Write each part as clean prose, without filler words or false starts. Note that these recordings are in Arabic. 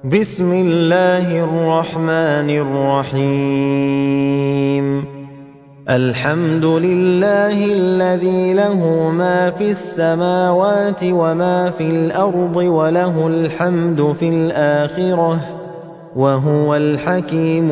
بسم الله الرحمن الرحيم الحمد لله الذي له ما في السماوات وما في الأرض وله الحمد في الآخرة وهو الحكيم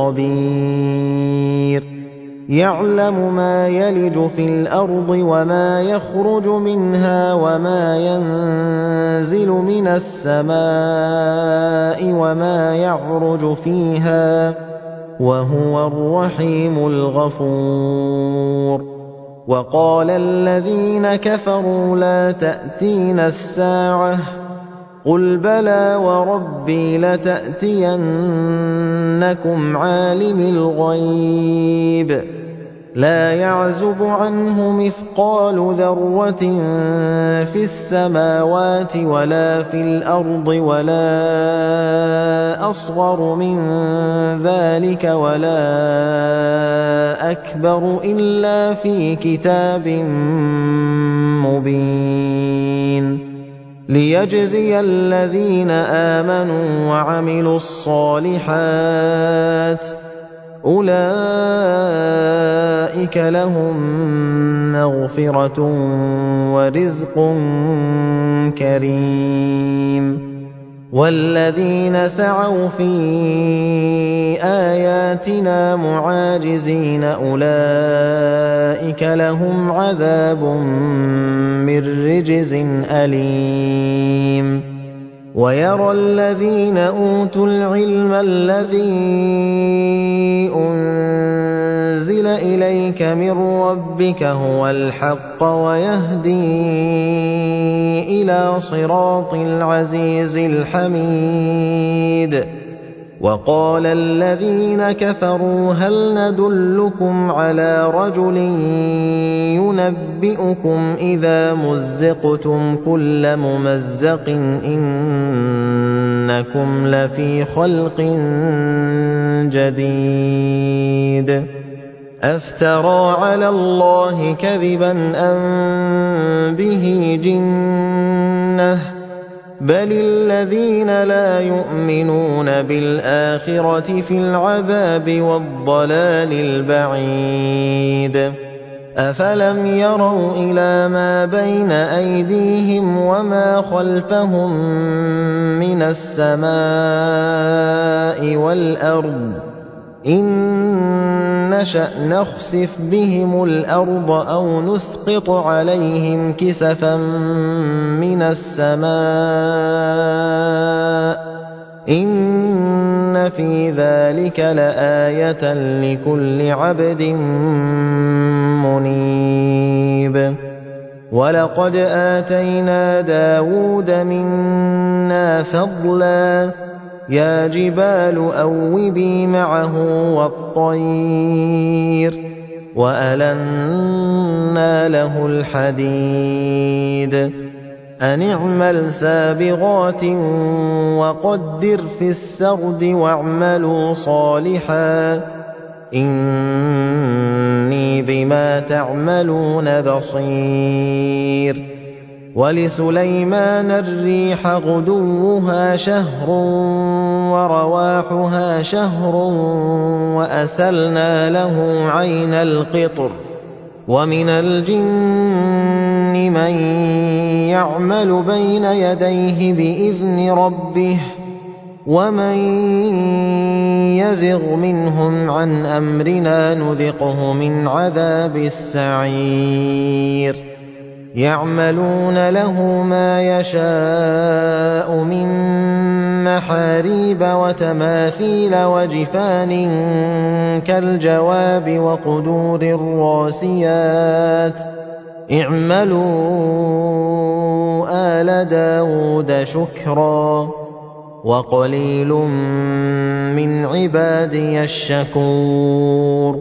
الخبير يعلم ما يلج في الأرض وما يخرج منها وما ينزل من السماء وما يعرج فيها وهو الرحيم الغفور وقال الذين كفروا لا تأتينا الساعة قل بلى وربي لتأتينكم عالم الغيب لا يعزب عنه مثقال ذرة في السماوات ولا في الأرض ولا أصغر من ذلك ولا أكبر إلا في كتاب مبين ليجزي الذين آمنوا وعملوا الصالحات أولئك لهم مغفرة ورزق كريم والذين سعوا في آياتنا معاجزين أولئك لهم عذاب من رجز أليم ويرى الذين أوتوا العلم الذي أنزل إليك من ربك هو الحق ويهدي إلى صراط العزيز الحميد وقال الذين كفروا هل ندلكم على رجل ينبئكم إذا مزقتم كل ممزق إنكم لفي خلق جديد أفترى على الله كذبا أم به جنة بل الذين لا يؤمنون بالآخرة في العذاب والضلال البعيد أفلم يروا إلى ما بين أيديهم وما خلفهم من السماء والأرض إن نشأ نخسف بهم الأرض أو نسقط عليهم كسفا من السماء إن في ذلك لآية لكل عبد منيب ولقد آتينا داود منا فضلا يا جبال أوبي معه والطير وألنا له الحديد أن اعمل سابغات وقدر في السرد واعملوا صالحا إني بما تعملون بصير ولسليمان الريح غدوها شهر ورواحها شهر وأسلنا له عين القطر ومن الجن من يعمل بين يديه بإذن ربه ومن يزغ منهم عن أمرنا نذقه من عذاب السعير يعملون له ما يشاء من محاريب وتماثيل وجفان كالجواب وقدور الراسيات اعملوا آل داود شكرا وقليل من عبادي الشكور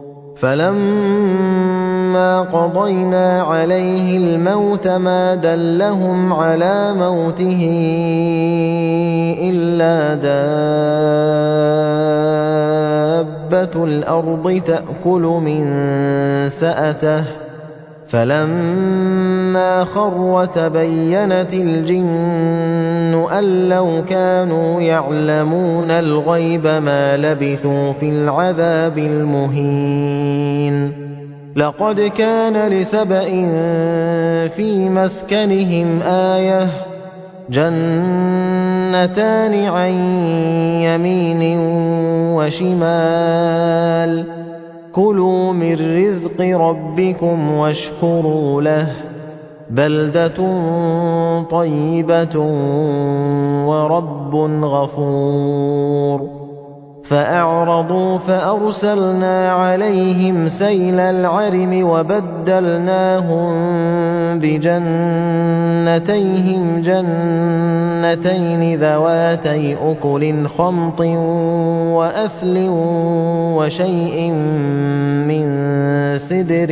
فلما قضينا عليه الموت ما دلهم على موته إلا دابة الأرض تأكل من سأته فَلَمَّا خَرَّ تَبَيَّنَتِ الْجِنُّ أَن لَّوْ كَانُوا يَعْلَمُونَ الْغَيْبَ مَا لَبِثُوا فِي الْعَذَابِ الْمُهِينِ لَقَدْ كَانَ لِسَبَإٍ فِي مَسْكَنِهِمْ آيَةٌ جَنَّتَانِ عَن يَمِينٍ وَشِمَالٍ كُلُوا مِن رِّزْقِ رَبِّكُمْ وَاشْكُرُوا لَهُ بَلْدَةٌ طَيِّبَةٌ وَرَبٌّ غَفُورٌ فَأَعْرَضُوا فَأَرْسَلْنَا عَلَيْهِمْ سَيْلَ الْعَرِمِ وَبَدَّلْنَاهُم بِجَنَّتَيْهِمْ جَنَّتَيْنِ ذَوَاتَيْ أُكُلٍ خَمْطٍ وَأَثْلٍ وَشَيْءٍ مِّن سِدْرٍ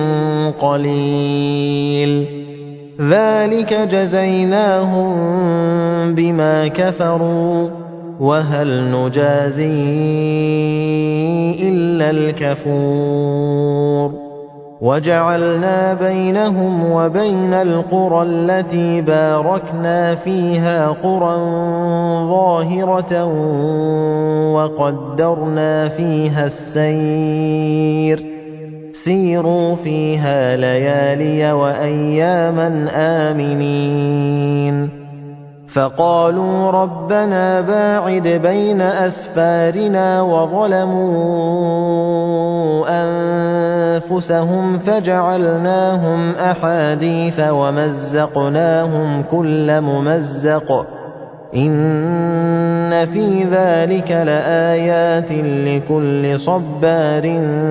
قَلِيلٍ ذَلِكَ جَزَيْنَاهُم بِمَا كَفَرُوا وَهَلْ نُجَازِي إِلَّا الْكَفُورَ وَجَعَلْنَا بَيْنَهُمْ وَبَيْنَ الْقُرَى الَّتِي بَارَكْنَا فِيهَا قُرًى ظَاهِرَةً وَقَدَّرْنَا فِيهَا السَّيْرَ سِيرُوا فِيهَا لَيَالِيَ وَأَيَّامًا آمِنِينَ فَقَالُوا رَبَّنَا بَاعِدْ بَيْنَ أَسْفَارِنَا وَظَلَمُوا أَنفُسَهُمْ فَجَعَلْنَاهُمْ أَحَادِيثَ وَمَزَّقْنَاهُمْ كُلَّ مُمَزَّقٍ إِنَّ فِي ذَلِكَ لَآيَاتٍ لِكُلِّ صَبَّارٍ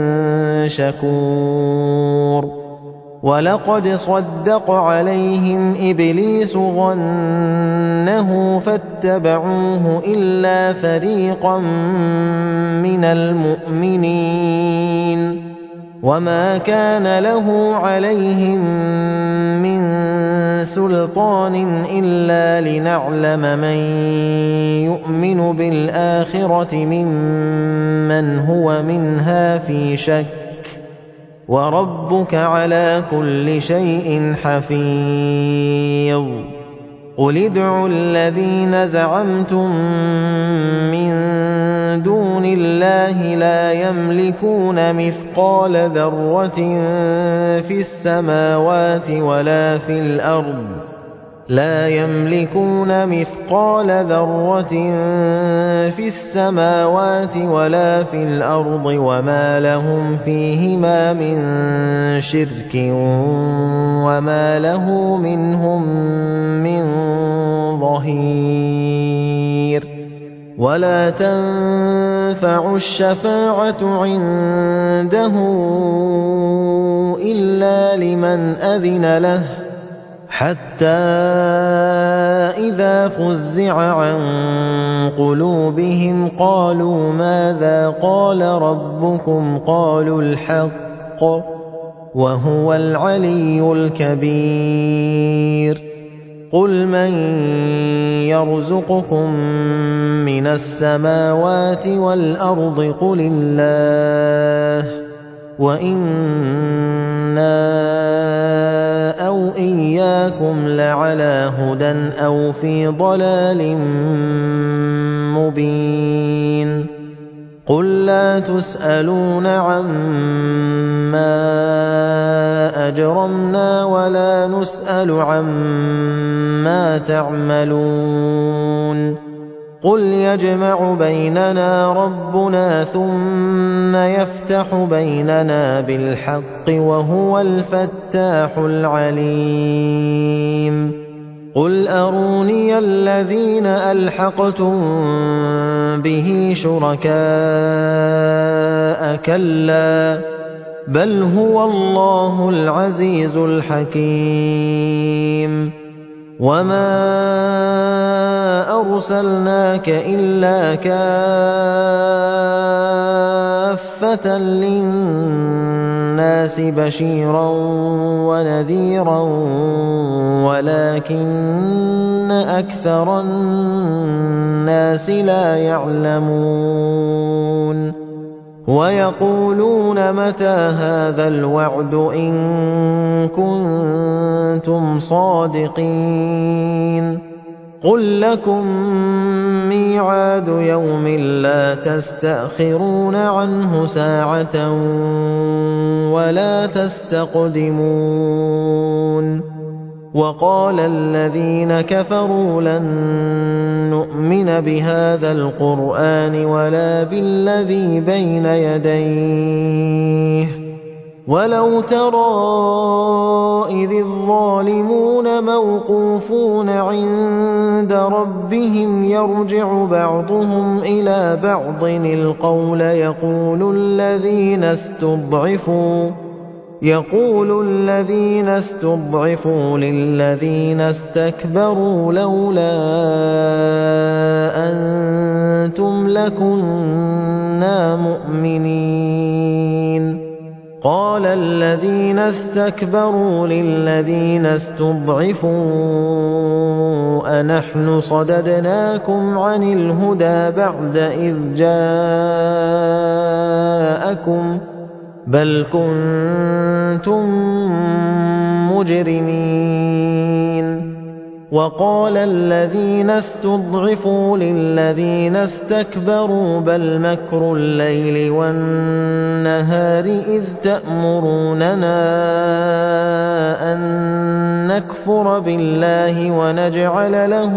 شَكُورٍ وَلَقَدْ صَدَّقَ عَلَيْهِمْ إِبْلِيسُ ظَنَّهُ فَاتَّبَعُوهُ إِلَّا فَرِيقًا مِّنَ الْمُؤْمِنِينَ وَمَا كَانَ لَهُ عَلَيْهِم مِّن سُلْطَانٍ إِلَّا لِنَعْلَمَ مَن يُؤْمِنُ بِالْآخِرَةِ مِمَّنْ هُوَ مِنْهَا فِي شَكٍّ وَرَبُّكَ عَلَىٰ كُلِّ شَيْءٍ حَفِيظٌ قُلِ ادْعُوا الَّذِينَ زَعَمْتُم مِّن دُونِ اللَّهِ لا يملكون مثقال ذرة في السماوات ولا في الأرض لا يملكون مثقال ذرة في السماوات ولا في الأرض وما لهم فيهما من شرك وما له منهم من ظهير ولا تنفع الشفاعة عنده إلا لمن أذن له حتى إذا فُزِّعَ عن قلوبهم قالوا ماذا قال ربكم قالوا الحق وهو العلي الكبير قل من يرزقكم من السماوات والأرض قل الله وإنا أو إياكم لعلى هدى أو في ضلال مبين قل لا تسألون عما أجرمنا ولا نسأل عما تعملون قل يجمع بيننا ربنا ثم يفتح بيننا بالحق وهو الفتاح العليم قل أروني الذين ألحقتم به شركاء كلا بل هو الله العزيز الحكيم وما أرسلناك إلا كافة للناس بشيرا ونذيرا ولكن أكثر الناس لا يعلمون وَيَقُولُونَ مَتَىٰ هَٰذَا الْوَعْدُ إِن كُنتُمْ صَادِقِينَ قُل لَّكُم مِّيعَادُ يَوْمٍ لَّا تَسْتَأْخِرُونَ عَنْهُ سَاعَةً وَلَا تَسْتَقْدِمُونَ وَقَالَ الَّذِينَ كَفَرُوا لَن نُّؤْمِنَ بِهَٰذَا الْقُرْآنِ وَلَا بِالَّذِي بَيْنَ يَدَيْهِ وَلَوْ تَرَىٰ إِذِ الظَّالِمُونَ موقوفون عِندَ رَبِّهِمْ يَرْجِعُ بَعْضُهُمْ إِلَىٰ بَعْضٍ الْقَوْلَ يَقُولُ الَّذِينَ اسْتُضْعِفُوا لِلَّذِينَ اسْتَكْبَرُوا لَوْلَا أَنتُمْ لَكُنَّا مُؤْمِنِينَ قَالَ الَّذِينَ اسْتَكْبَرُوا لِلَّذِينَ اسْتُضْعِفُوا أَنَحْنُ صَدَدْنَاكُمْ عَنِ الْهُدَىٰ بَعْدَ إِذْ جَاءَكُم بَلْ كُنتُم مُّجْرِمِينَ وَقَالَ الَّذِينَ اسْتُضْعِفُوا لِلَّذِينَ اسْتَكْبَرُوا بَلْ مَكْرُ اللَّيْلِ وَالنَّهَارِ إِذْ تَأْمُرُونَنَا أَن نَّكْفُرَ بِاللَّهِ وَنَجْعَلَ لَهُ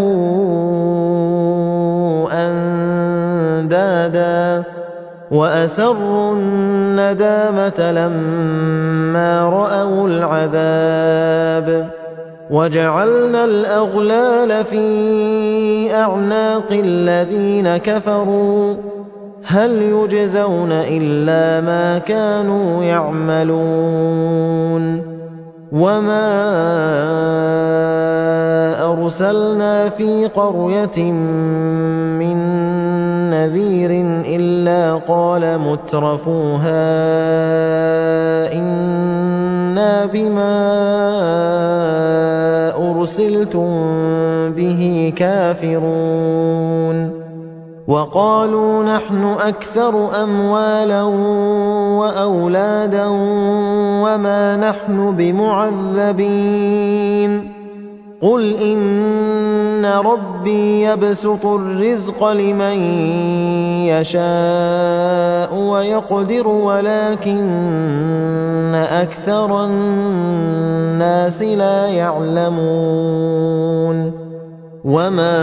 أَندَادًا وَأَسَرُّوا النَّدَامَةَ لَمَّا رَأَوُا الْعَذَابَ وَجَعَلْنَا الْأَغْلَالَ فِي أَعْنَاقِ الَّذِينَ كَفَرُوا هَلْ يُجْزَوْنَ إِلَّا مَا كَانُوا يَعْمَلُونَ وَمَا أَرْسَلْنَا فِي قَرْيَةٍ مِّن نَّذِيرٍ إِلَّا قَالَ مُتْرَفُوهَا إِنَّا بِمَا أُرْسِلْتُم بِهِ كَافِرُونَ وَقَالُوا نَحْنُ أَكْثَرُ أَمْوَالًا وَأَوْلَادًا وَمَا نَحْنُ بِمُعَذَّبِينَ قُلْ إِنَّ رَبِّي يَبْسُطُ الرِّزْقَ لِمَن يَشَاءُ وَيَقْدِرُ وَلَٰكِنَّ أَكْثَرَ النَّاسِ لَا يَعْلَمُونَ وَمَا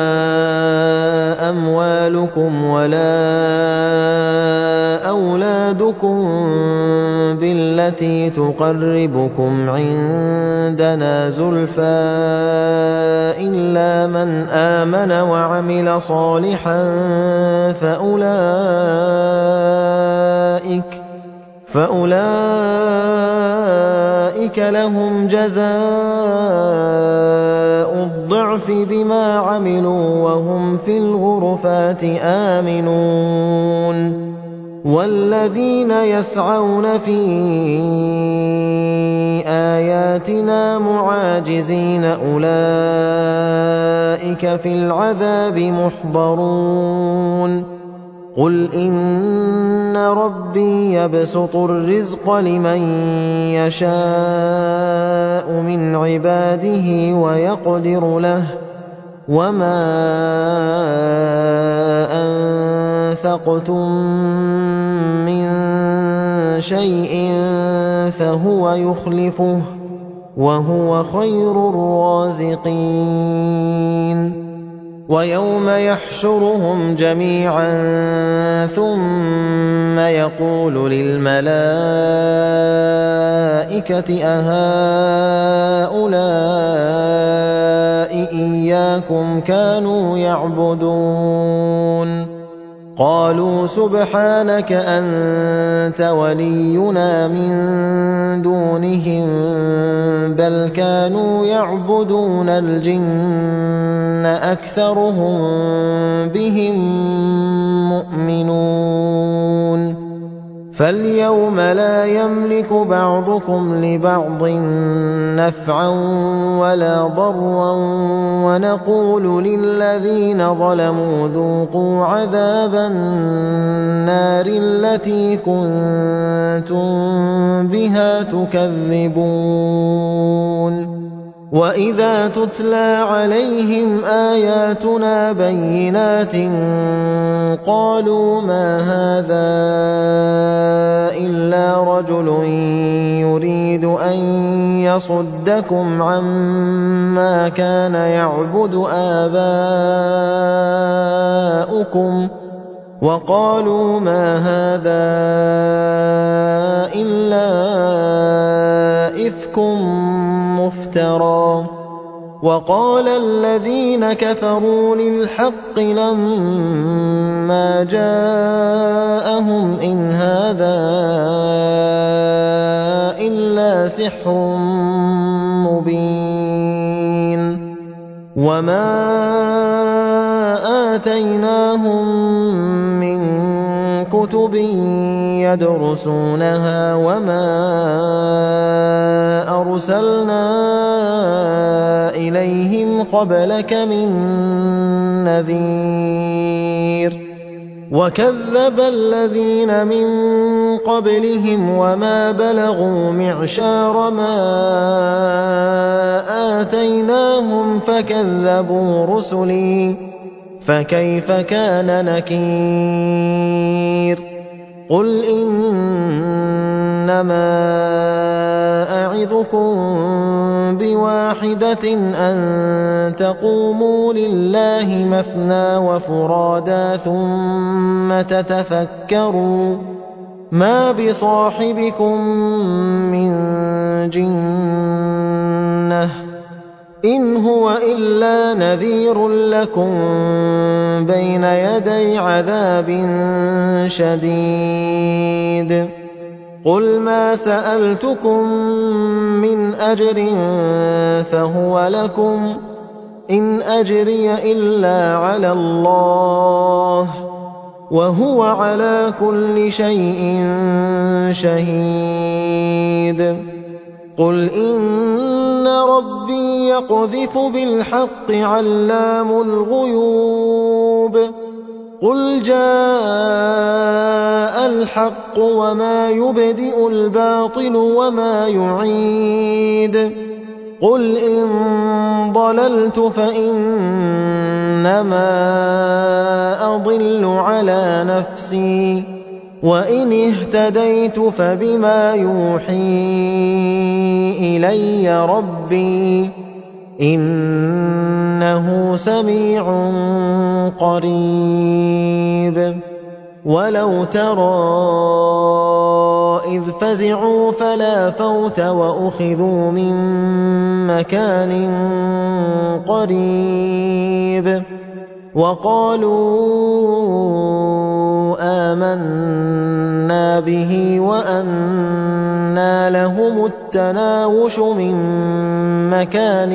أَمْوَالُكُمْ وَلَا أَوْلَادُكُم بِالَّتِي تُقَرِّبُكُمْ عِندَنَا زُلْفَىٰ إِلَّا مَنْ آمَنَ وَعَمِلَ صَالِحًا فَأُولَٰئِكَ لَهُمْ جَزَاءُ الضِّعْفِ بِمَا عَمِلُوا وَهُمْ فِي الْغُرُفَاتِ آمِنُونَ وَالَّذِينَ يَسْعَوْنَ فِي آيَاتِنَا مُعَاجِزِينَ أُولَٰئِكَ فِي الْعَذَابِ مُحْضَرُونَ قُلْ إِنَّ رَبِّي يَبْسُطُ الرِّزْقَ لِمَن يَشَاءُ مِنْ عِبَادِهِ وَيَقْدِرُ لَهُ وَمَا أَنفَقْتُم مِّن شَيْءٍ فَهُوَ يُخْلِفُهُ وَهُوَ خَيْرُ الرَّازِقِينَ وَيَوْمَ يَحْشُرُهُمْ جَمِيعًا ثُمَّ يَقُولُ لِلْمَلَائِكَةِ أَهَٰؤُلَاءِ إِيَّاكُمْ كَانُوا يَعْبُدُونَ قَالُوا سُبْحَانَكَ أَنتَ وَلِيُّنَا مِن دُونِهِم بَلْ كَانُوا يَعْبُدُونَ الْجِنَّ أَكْثَرُهُم بِهِم مُّؤْمِنُونَ فَالْيَوْمَ لَا يَمْلِكُ بَعْضُكُمْ لِبَعْضٍ نَّفْعًا وَلَا ضَرًّا وَنَقُولُ لِلَّذِينَ ظَلَمُوا ذُوقُوا عَذَابَ النَّارِ الَّتِي كُنتُم بِهَا تُكَذِّبُونَ وَإِذَا تُتْلَىٰ عَلَيْهِمْ آيَاتُنَا بَيِّنَاتٍ قَالُوا مَا هَٰذَا إِلَّا رَجُلٌ يُرِيدُ أَن يَصُدَّكُمْ عَمَّا كَانَ يَعْبُدُ آبَاؤُكُمْ وَقَالُوا مَا هَٰذَا إِلَّا إِفْكٌ مُّفْتَرًى وَقَالَ الَّذِينَ كَفَرُوا لِلْحَقِّ لَمَّا جَاءَهُمْ إِنْ هَٰذَا إِلَّا سِحْرٌ مُّبِينٌ وَمَا آتَيْنَاهُم مِّن كُتُبٍ يَدْرُسُونَهَا وَمَا أَرْسَلْنَا إِلَيْهِمْ قَبْلَكَ مِن نَّذِيرٍ وَكَذَّبَ الَّذِينَ مِن قَبْلِهِمْ وَمَا بَلَغُوا مِعْشَارَ مَا آتَيْنَاهُمْ فَكَذَّبُوا رُسُلِي فَكَيْفَ كَانَ نَكِيرِ قُلْ إِنَّمَا أَعِظُكُم بِوَاحِدَةٍ أَن تَقُومُوا لِلَّهِ مَثْنَىٰ وَفُرَادَىٰ ثُمَّ تَتَفَكَّرُوا مَا بِصَاحِبِكُم مِّن جِنَّةٍ إِنْ هُوَ إِلَّا نَذِيرٌ لَّكُم بَيْنَ يَدَيْ عَذَابٍ شَدِيدٍ قُلْ مَا سَأَلْتُكُم مِّنْ أَجْرٍ فَهُوَ لَكُمْ إِنْ أَجْرِيَ إِلَّا عَلَى اللَّهِ وَهُوَ عَلَىٰ كُلِّ شَيْءٍ شَهِيدٌ قُلْ إِنَّ رَبِّي يَقْذِفُ بِالْحَقِّ عَلَّامُ الْغُيُوبِ قُلْ جَاءَ الْحَقُّ وَمَا يُبْدِئُ الْبَاطِلُ وَمَا يُعِيدُ قُلْ إِن ضَلَلْتُ فَإِنَّمَا أَضِلُّ عَلَىٰ نَفْسِي وَإِنِ اهْتَدَيْتُ فَبِمَا يُوحِي إِلَيَّ رَبِّي إِنَّهُ سَمِيعٌ قَرِيبٌ وَلَوْ تَرَىٰ إِذْ فَزِعُوا فَلَا فَوْتَ وَأُخِذُوا مِن مَّكَانٍ قَرِيبٍ وَقَالُوا آمَنَّا بِهِ وَأَنَّىٰ لَهُمُ التَّنَاوُشُ مِن مَّكَانٍ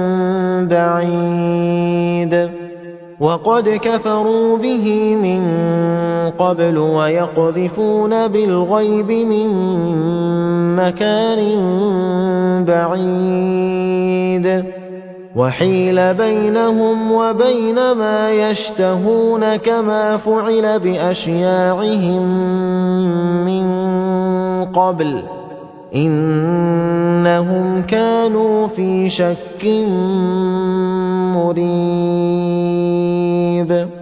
بَعِيدٍ وَقَدْ كَفَرُوا بِهِ مِن قَبْلُ وَيَقْذِفُونَ بِالْغَيْبِ مِن مَّكَانٍ بَعِيدٍ وَحِيلَ بَيْنَهُمْ وَبَيْنَ مَا يَشْتَهُونَ كَمَا فُعِلَ بِأَشْيَاعِهِم مِّن قَبْلُ إِنَّهُمْ كَانُوا فِي شَكٍّ مُّرِيبٍ